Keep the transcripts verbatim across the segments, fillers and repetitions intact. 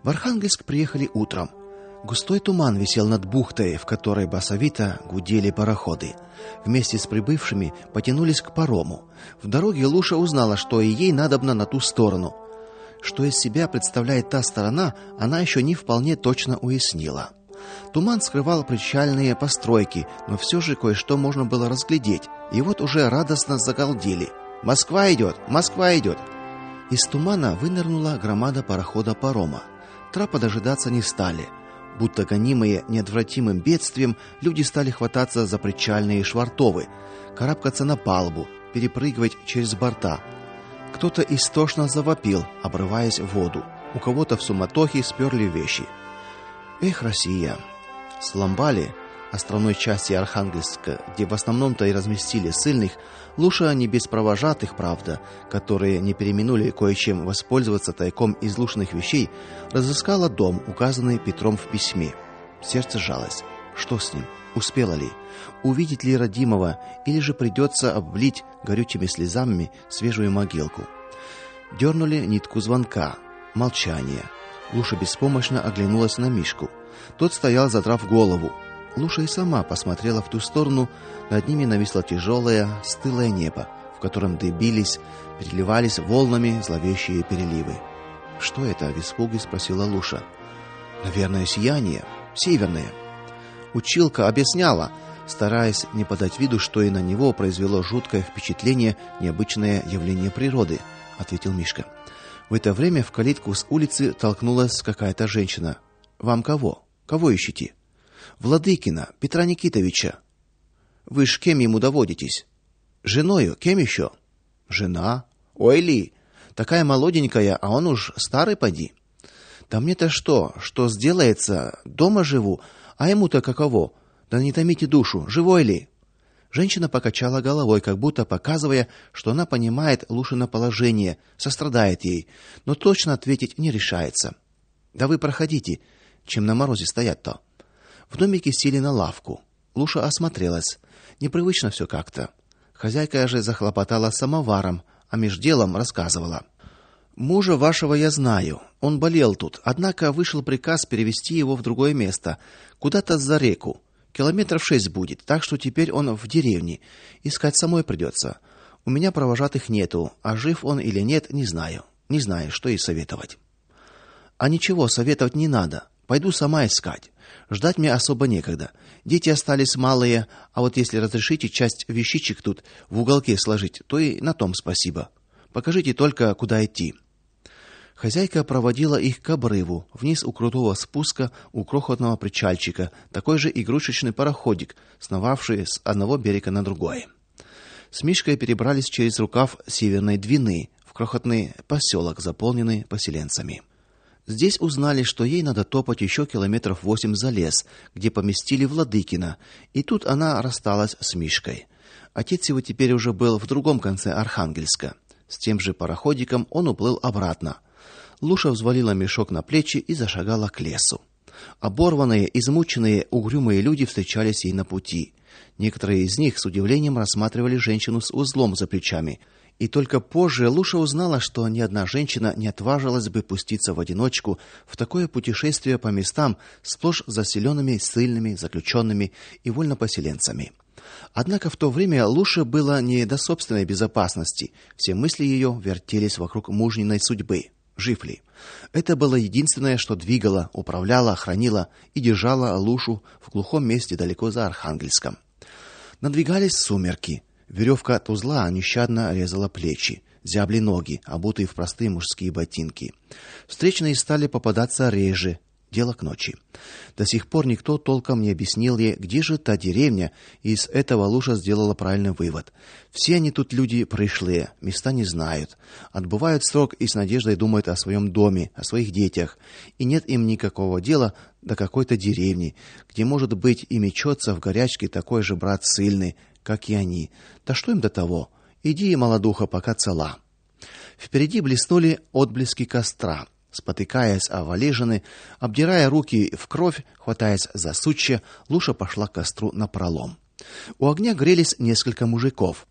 В Архангельск приехали утром. Густой туман висел над бухтой, в которой басовито гудели пароходы. Вместе с прибывшими потянулись к парому. В дороге Луша узнала, что и ей надобно на ту сторону. Что из себя представляет та сторона, она еще не вполне точно уяснила. Туман скрывал причальные постройки, но все же кое-что можно было разглядеть. И вот уже радостно загалдели: «Москва идет! Москва идет!» Из тумана вынырнула громада парохода-парома. Трапа дожидаться не стали. Будто гонимые неотвратимым бедствием, люди стали хвататься за причальные швартовы, карабкаться на палубу, перепрыгивать через борта. Кто-то истошно завопил, обрываясь в воду. У кого-то в суматохе сперли вещи. Эх, Россия! С Ламбали, островной части Архангельска, где в основном-то и разместили ссыльных, Луша не без провожатых, правда, которые не переминули кое-чем воспользоваться тайком из Лушиных вещей, разыскала дом, указанный Петром в письме. Сердце сжалось. Что с ним? Успела ли? Увидеть ли родимого, или же придется облить горючими слезами свежую могилку? Дернули нитку звонка. Молчание. Луша беспомощно оглянулась на Мишку. Тот стоял, задрав голову. Луша и сама посмотрела в ту сторону. Над ними нависло тяжелое, стылое небо, в котором дыбились, переливались волнами зловещие переливы. «Что это?» — в испуге спросила Луша. «Наверное, сияние. Северное». Училка объясняла, стараясь не подать виду, что и на него произвело жуткое впечатление необычное явление природы, ответил Мишка. В это время в калитку с улицы толкнулась какая-то женщина. «Вам кого? Кого ищете?» «Владыкина, Петра Никитовича». «Вы ж кем ему доводитесь?» «Женою, кем еще?» «Жена? Ой ли, такая молоденькая, а он уж старый поди». «Да мне-то что, что сделается, дома живу, а ему-то каково? Да не томите душу, живой ли?» Женщина покачала головой, как будто показывая, что она понимает Лушино положение, сострадает ей, но точно ответить не решается. «Да вы проходите, чем на морозе стоять-то». В домике сели на лавку. Луша осмотрелась. Непривычно все как-то. Хозяйка же захлопотала самоваром, а меж делом рассказывала: «Мужа вашего я знаю. Он болел тут, однако вышел приказ перевести его в другое место, куда-то за реку. Километров шесть будет, так что теперь он в деревне. Искать самой придется. У меня провожатых нету, а жив он или нет, не знаю. Не знаю, что и советовать». «А ничего советовать не надо. Пойду сама искать. Ждать мне особо некогда. Дети остались малые, а вот если разрешите часть вещичек тут в уголке сложить, то и на том спасибо. Покажите только, куда идти». Хозяйка проводила их к обрыву, вниз у крутого спуска у крохотного причальчика, такой же игрушечный пароходик, сновавший с одного берега на другой. С Мишкой перебрались через рукав Северной Двины в крохотный поселок, заполненный поселенцами. Здесь узнали, что ей надо топать еще километров восемь за лес, где поместили Владыкина, и тут она рассталась с Мишкой. Отец его теперь уже был в другом конце Архангельска. С тем же пароходиком он уплыл обратно. Луша взвалила мешок на плечи и зашагала к лесу. Оборванные, измученные, угрюмые люди встречались ей на пути. Некоторые из них с удивлением рассматривали женщину с узлом за плечами. И только позже Луша узнала, что ни одна женщина не отважилась бы пуститься в одиночку в такое путешествие по местам, сплошь заселенными ссыльными, заключенными и вольнопоселенцами. Однако в то время Луше было не до собственной безопасности. Все мысли ее вертелись вокруг мужниной судьбы. Жив ли? Это было единственное, что двигало, управляло, хранило и держало Лушу в глухом месте далеко за Архангельском. Надвигались сумерки. Веревка от узла нещадно резала плечи, зябли ноги, обутые в простые мужские ботинки. Встречные стали попадаться реже. Дело к ночи. До сих пор никто толком не объяснил ей, где же та деревня, и из этого Луша сделала правильный вывод. Все они тут люди пришлые, места не знают, отбывают срок и с надеждой думают о своем доме, о своих детях, и нет им никакого дела до какой-то деревни, где, может быть, и мечется в горячке такой же брат ссыльный, как и они. Да что им до того? Иди, молодуха, пока цела. Впереди блеснули отблески костра. Спотыкаясь о валежины, обдирая руки в кровь, хватаясь за сучья, Луша пошла к костру напролом. У огня грелись несколько мужиков.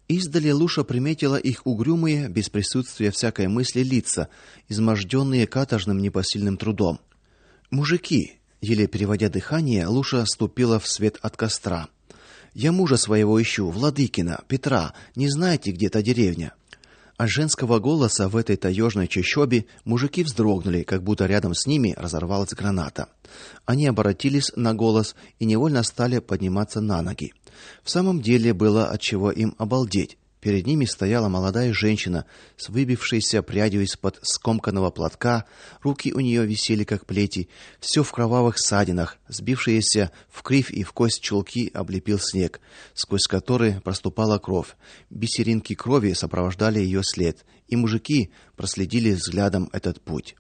Издали Луша приметила их угрюмые, без присутствия всякой мысли лица, изможденные каторжным непосильным трудом. Мужики, еле переводя дыхание, Луша ступила в свет от костра. Я мужа своего ищу, Владыкина, Петра. Не знаете, где та деревня? От женского голоса в этой таежной чащобе мужики вздрогнули, как будто рядом с ними разорвалась граната. Они обратились на голос и невольно стали подниматься на ноги. В самом деле было от чего им обалдеть. Перед ними стояла молодая женщина с выбившейся прядью из-под скомканного платка, руки у нее висели как плети, все в кровавых ссадинах, сбившиеся в кривь и в кость чулки облепил снег, сквозь который проступала кровь. Бисеринки крови сопровождали ее след, и мужики проследили взглядом этот путь.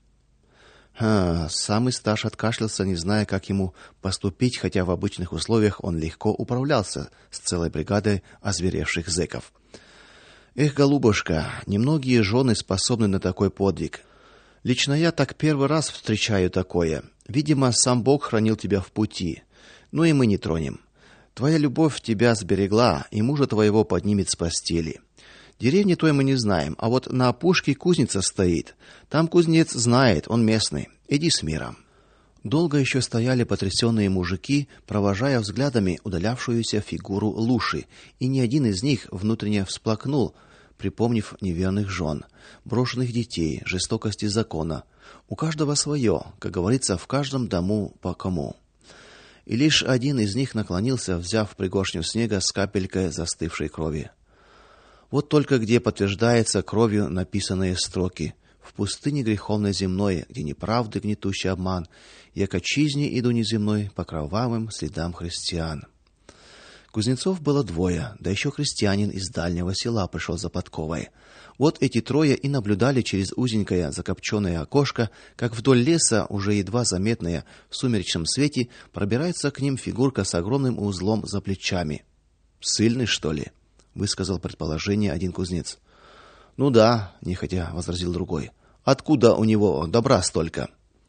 А, самый старший откашлялся, не зная, как ему поступить, хотя в обычных условиях он легко управлялся с целой бригадой озверевших зэков. Эх, голубушка, немногие жены способны на такой подвиг. Лично я так первый раз встречаю такое. Видимо, сам Бог хранил тебя в пути. Ну и мы не тронем. Твоя любовь тебя сберегла, и мужа твоего поднимет с постели. Деревни той мы не знаем, а вот на опушке кузница стоит. Там кузнец знает, он местный. Иди с миром. Долго еще стояли потрясенные мужики, провожая взглядами удалявшуюся фигуру Луши, и ни один из них внутренне всплакнул, припомнив неверных жен, брошенных детей, жестокости закона. У каждого свое, как говорится, в каждом дому по кому. И лишь один из них наклонился, взяв пригоршню снега с капелькой застывшей крови. Вот только где подтверждается кровью написанные строки: в пустыне греховной земной, где неправды гнетущий обман, я к отчизне иду неземной по кровавым следам христиан. Кузнецов было двое, да еще крестьянин из дальнего села пришел за подковой. Вот эти трое и наблюдали через узенькое закопченное окошко, как вдоль леса, уже едва заметная в сумеречном свете, пробирается к ним фигурка с огромным узлом за плечами. Ссыльный, что ли? Высказал предположение один кузнец. Ну да, нехотя возразил другой. Откуда у него добра столько?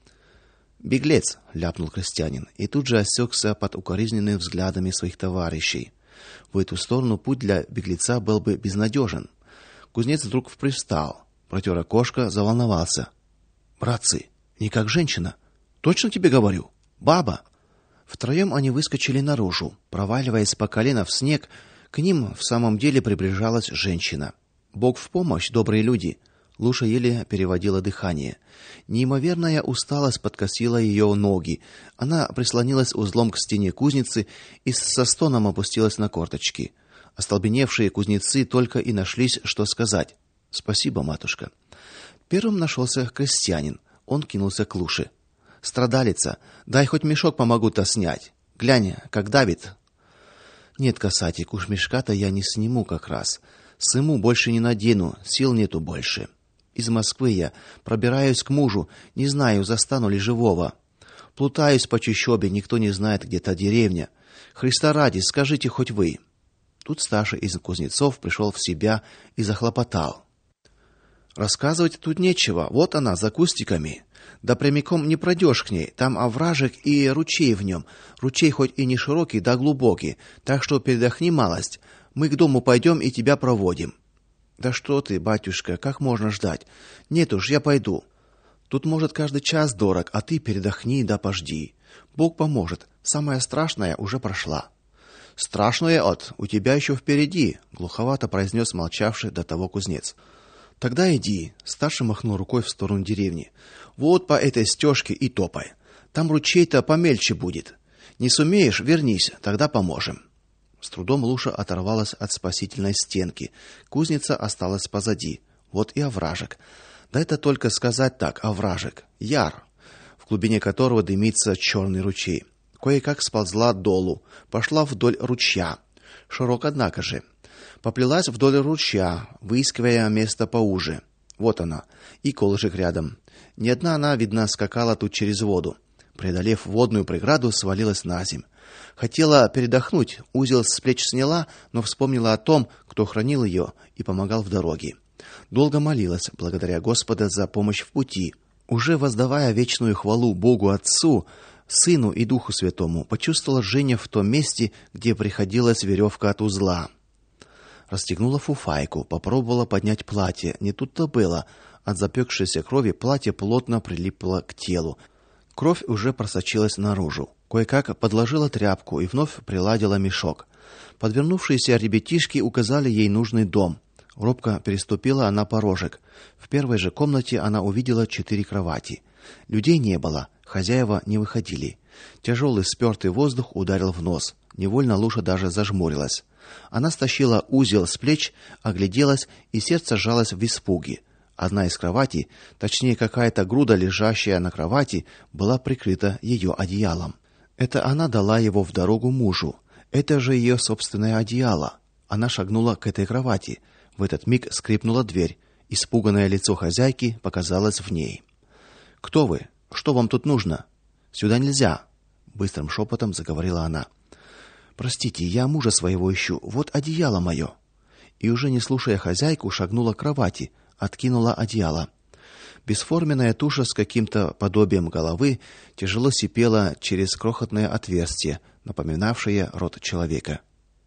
Беглец, ляпнул крестьянин, и тут же осекся под укоризненными взглядами своих товарищей. В эту сторону путь для беглеца был бы безнадежен. Кузнец вдруг привстал, протер окошко, заволновался. Братцы, не как женщина. Точно тебе говорю, баба. Втроем они выскочили наружу, проваливаясь по колено в снег. К ним в самом деле приближалась женщина. Бог в помощь, добрые люди. Луша еле переводила дыхание. Неимоверная усталость подкосила ее ноги. Она прислонилась узлом к стене кузницы и со стоном опустилась на корточки. Остолбеневшие кузнецы только и нашлись, что сказать. Спасибо, матушка. Первым нашелся крестьянин. Он кинулся к Луше. Страдалица, дай хоть мешок помогу-то снять. Глянь, как давит. Нет, касатик, уж мешка-то я не сниму как раз. Сыму больше не надену, сил нету больше. Из Москвы я пробираюсь к мужу, не знаю, застану ли живого. Плутаюсь по чащобе, никто не знает, где та деревня. Христа ради, скажите хоть вы. Тут старший из кузнецов пришел в себя и захлопотал. Рассказывать тут нечего, вот она за кустиками. Да прямиком не пройдешь к ней, там овражек и ручей в нем. Ручей хоть и не широкий, да глубокий, так что передохни малость. Мы к дому пойдем и тебя проводим. Да что ты, батюшка, как можно ждать? Нет уж, я пойду. Тут может каждый час дорог, а ты передохни да пожди. Бог поможет. Самое страшное уже прошла. Страшное от у тебя еще впереди, глуховато произнес молчавший до того кузнец. Тогда иди, старший махнул рукой в сторону деревни. Вот по этой стежке и топай. Там ручей-то помельче будет. Не сумеешь, вернись, тогда поможем. С трудом Луша оторвалась от спасительной стенки. Кузница осталась позади. Вот и овражек. Да это только сказать так, овражек. Яр, в глубине которого дымится черный ручей. Кое-как сползла долу, пошла вдоль ручья. Широк, однако же. Поплелась вдоль ручья, выискивая место поуже. Вот она, и колышек рядом. Ни одна она, видно, скакала тут через воду. Преодолев водную преграду, свалилась наземь. Хотела передохнуть, узел с плеч сняла, но вспомнила о том, кто хранил ее и помогал в дороге. Долго молилась, благодаря Господа за помощь в пути. Уже воздавая вечную хвалу Богу Отцу, Сыну и Духу Святому, почувствовала жжение в том месте, где приходилась веревка от узла. Расстегнула фуфайку, попробовала поднять платье. Не тут-то было. От запекшейся крови платье плотно прилипло к телу. Кровь уже просочилась наружу. Кое-как подложила тряпку и вновь приладила мешок. Подвернувшиеся ребятишки указали ей нужный дом. Робко переступила она порожек. В первой же комнате она увидела четыре кровати. Людей не было, хозяева не выходили. Тяжелый спёртый воздух ударил в нос. Невольно Луша даже зажмурилась. Она стащила узел с плеч, огляделась, и сердце сжалось в испуге. Одна из кроватей, точнее какая-то груда, лежащая на кровати, была прикрыта ее одеялом. Это она дала его в дорогу мужу. Это же ее собственное одеяло. Она шагнула к этой кровати. В этот миг скрипнула дверь. Испуганное лицо хозяйки показалось в ней. Кто вы? Что вам тут нужно? Сюда нельзя, быстрым шепотом заговорила она. Простите, я мужа своего ищу. Вот одеяло мое. И уже не слушая хозяйку, шагнула к кровати, откинула одеяло. Бесформенная туша с каким-то подобием головы тяжело сипела через крохотное отверстие, напоминавшее рот человека.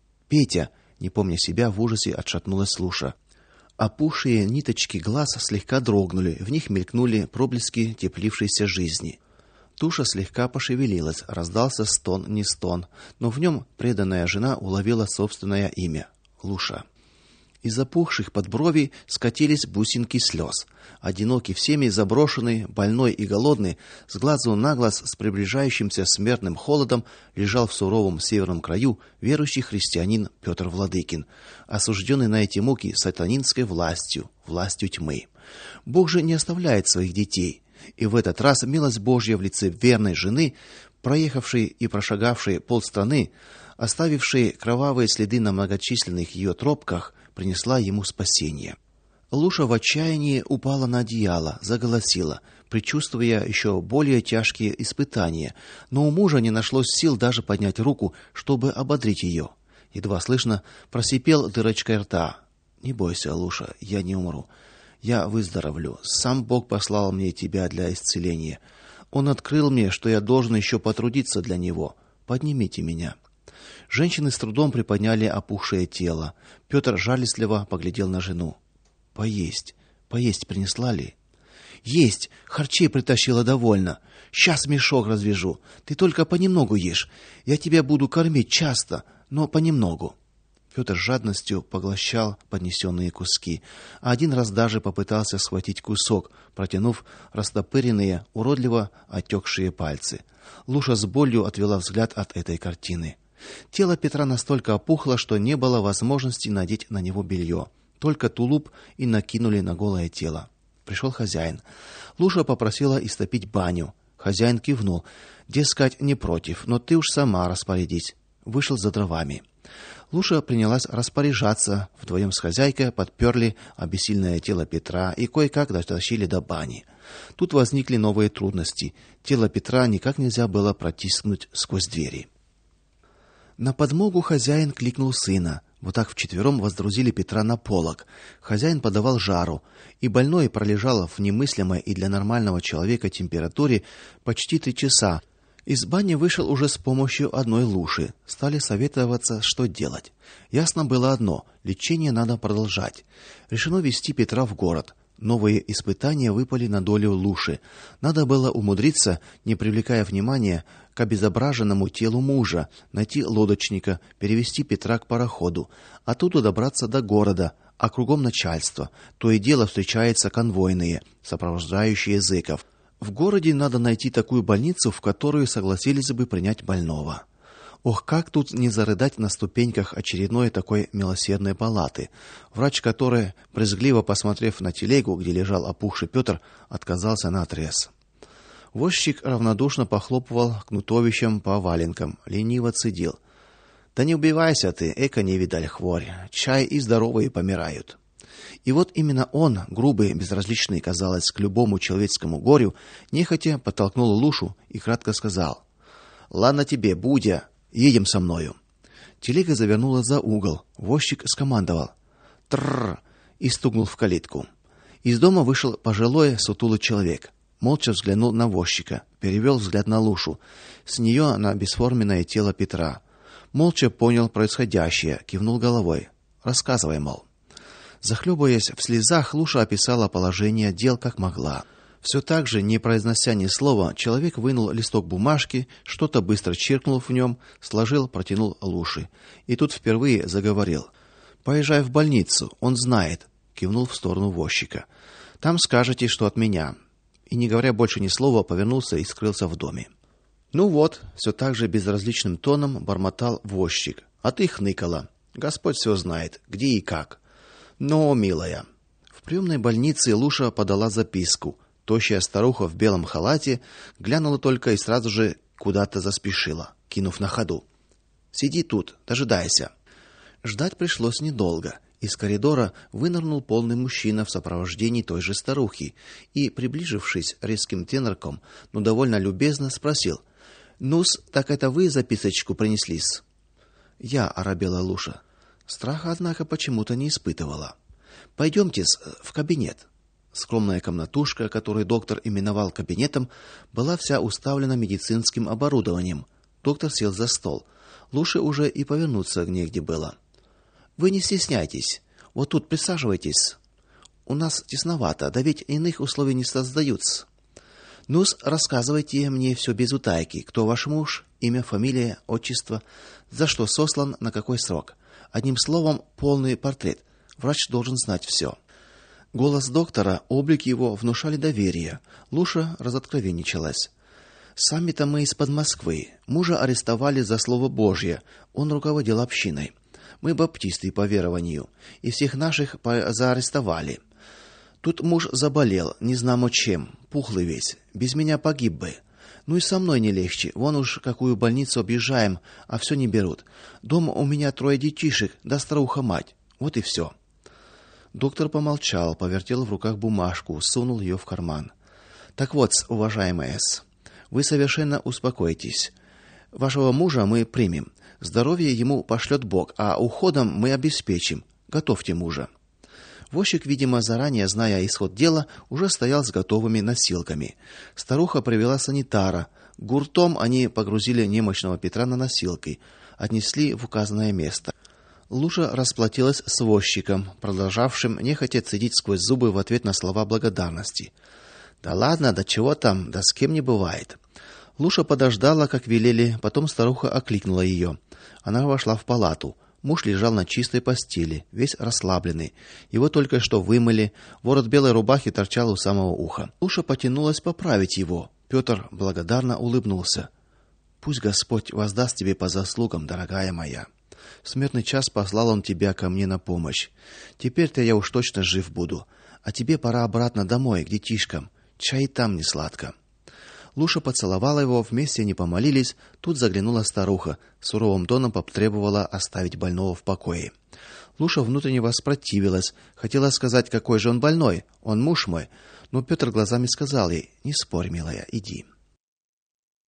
Петя, не помня себя, в ужасе отшатнулась Луша. Опухшие ниточки глаз слегка дрогнули, в них мелькнули проблески теплившейся жизни. Туша слегка пошевелилась, раздался стон, не стон, но в нем преданная жена уловила собственное имя Луша. Из опухших подбровий скатились бусинки слез. Одинокий, всеми заброшенный, больной и голодный, с глазу на глаз с приближающимся смертным холодом лежал в суровом северном краю верующий христианин Петр Владыкин, осужденный на эти муки сатанинской властью, властью тьмы. Бог же не оставляет своих детей, и в этот раз милость Божья в лице верной жены, проехавшей и прошагавшей полстраны, оставившей кровавые следы на многочисленных ее тропках, принесла ему спасение. Луша в отчаянии упала на одеяло, заголосила, предчувствуя еще более тяжкие испытания, но у мужа не нашлось сил даже поднять руку, чтобы ободрить ее. Едва слышно просипел дырочкой рта: "Не бойся, Луша, я не умру. Я выздоровлю. Сам Бог послал мне тебя для исцеления. Он открыл мне, что я должен еще потрудиться для него. Поднимите меня". Женщины с трудом приподняли опухшее тело. Петр жалостливо поглядел на жену. Поесть, поесть принесла ли? Есть, харчей притащила довольно. Сейчас мешок развяжу. Ты только понемногу ешь. Я тебя буду кормить часто, но понемногу. Петр с жадностью поглощал поднесенные куски, а один раз даже попытался схватить кусок, протянув растопыренные, уродливо отекшие пальцы. Луша с болью отвела взгляд от этой картины. Тело Петра настолько опухло, что не было возможности надеть на него белье. Только тулуп и накинули на голое тело. Пришел хозяин. Луша попросила истопить баню. Хозяин кивнул. Дескать, не против, но ты уж сама распорядись. Вышел за дровами. Луша принялась распоряжаться. Вдвоем с хозяйкой подперли обессильное тело Петра и кое-как дотащили до бани. Тут возникли новые трудности. Тело Петра никак нельзя было протиснуть сквозь двери. На подмогу хозяин кликнул сына. Вот так вчетвером воздрузили Петра на полог. Хозяин подавал жару, и больной пролежал в немыслимой и для нормального человека температуре почти три часа. Из бани вышел уже с помощью одной Луши. Стали советоваться, что делать. Ясно было одно: лечение надо продолжать. Решено везти Петра в город. Новые испытания выпали на долю Луши. Надо было умудриться, не привлекая внимания к обезображенному телу мужа, найти лодочника, перевести Петра к пароходу, оттуда добраться до города, а кругом начальство. То и дело встречаются конвойные, сопровождающие зэков. В городе надо найти такую больницу, в которую согласились бы принять больного. Ох, как тут не зарыдать на ступеньках очередной такой милосердной палаты. Врач, который, брезгливо посмотрев на телегу, где лежал опухший Петр, отказался наотрез. Возчик равнодушно похлопывал кнутовищем по валенкам, лениво цедил: "Да не убивайся ты, эко не видаль хворь. Чай и здоровые помирают". И вот именно он, грубый, безразличный, казалось, к любому человеческому горю, нехотя подтолкнул Лушу и кратко сказал: "Ладно тебе, Будя, едем со мною". Телега завернула за угол. Возчик скомандовал: "Тррр!" и стукнул в калитку. Из дома вышел пожилой сутулый человек. Молча взглянул на возчика, перевел взгляд на Лушу, с нее на бесформенное тело Петра. Молча понял происходящее, кивнул головой. Рассказывай, мол. Захлебываясь в слезах, Луша описала положение дел как могла. Все так же, не произнося ни слова, человек вынул листок бумажки, что-то быстро чиркнул в нем, сложил, протянул Луше. И тут впервые заговорил. Поезжай в больницу, он знает, кивнул в сторону возчика. Там скажете, что от меня. И не говоря больше ни слова, повернулся и скрылся в доме. Ну вот, все так же безразличным тоном бормотал возчик. А ты хныкала. Господь все знает, где и как. Но, милая, в приемной больнице Луша подала записку. Тощая старуха в белом халате глянула только и сразу же куда-то заспешила, кинув на ходу: "Сиди тут, дожидайся". Ждать пришлось недолго. Из коридора вынырнул полный мужчина в сопровождении той же старухи и, приближившись резким тенорком, но довольно любезно спросил: "Ну-с, так это вы записочку принесли-с?" "Я", оробела Луша. Страха, однако, почему-то не испытывала. "Пойдемте-с в кабинет". Скромная комнатушка, которую доктор именовал кабинетом, была вся уставлена медицинским оборудованием. Доктор сел за стол. Луше уже и повернуться негде было. "Вы не стесняйтесь. Вот тут присаживайтесь. У нас тесновато, да ведь иных условий не создаются. Ну-с, рассказывайте мне все без утайки. Кто ваш муж, имя, фамилия, отчество, за что сослан, на какой срок. Одним словом, полный портрет. Врач должен знать все". Голос доктора, облик его внушали доверие. Луша разоткровенничалась. "Сами-то мы из-под Москвы. Мужа арестовали за слово Божье. Он руководил общиной. Мы баптисты по верованию, и всех наших заарестовали. Тут муж заболел, не знамо чем, пухлый весь. Без меня погиб бы. Ну и со мной не легче. Вон уж какую больницу объезжаем, а все не берут. Дома у меня трое детишек, да старуха-мать. Вот и все". Доктор помолчал, повертел в руках бумажку, сунул ее в карман. "Так вот, уважаемая С, вы совершенно успокойтесь. Вашего мужа мы примем. Здоровье ему пошлет Бог, а уходом мы обеспечим. Готовьте мужа". Возчик, видимо, заранее зная исход дела, уже стоял с готовыми носилками. Старуха привела санитара. Гуртом они погрузили немощного Петра на носилки, отнесли в указанное место. Луша расплатилась с возчиком, продолжавшим нехотя цедить сквозь зубы в ответ на слова благодарности. "Да ладно, да чего там, да с кем не бывает". Луша подождала, как велели, потом старуха окликнула ее. Она вошла в палату. Муж лежал на чистой постели, весь расслабленный. Его только что вымыли, ворот белой рубахи торчал у самого уха. Луша потянулась поправить его. Петр благодарно улыбнулся. "Пусть Господь воздаст тебе по заслугам, дорогая моя. В смертный час послал он тебя ко мне на помощь. Теперь-то я уж точно жив буду. А тебе пора обратно домой, к детишкам. Чай там не сладко". Луша поцеловала его, вместе они помолились. Тут заглянула старуха, суровым тоном потребовала оставить больного в покое. Луша внутренне воспротивилась, хотела сказать, какой же он больной, он муж мой, но Петр глазами сказал ей: "Не спорь, милая, иди".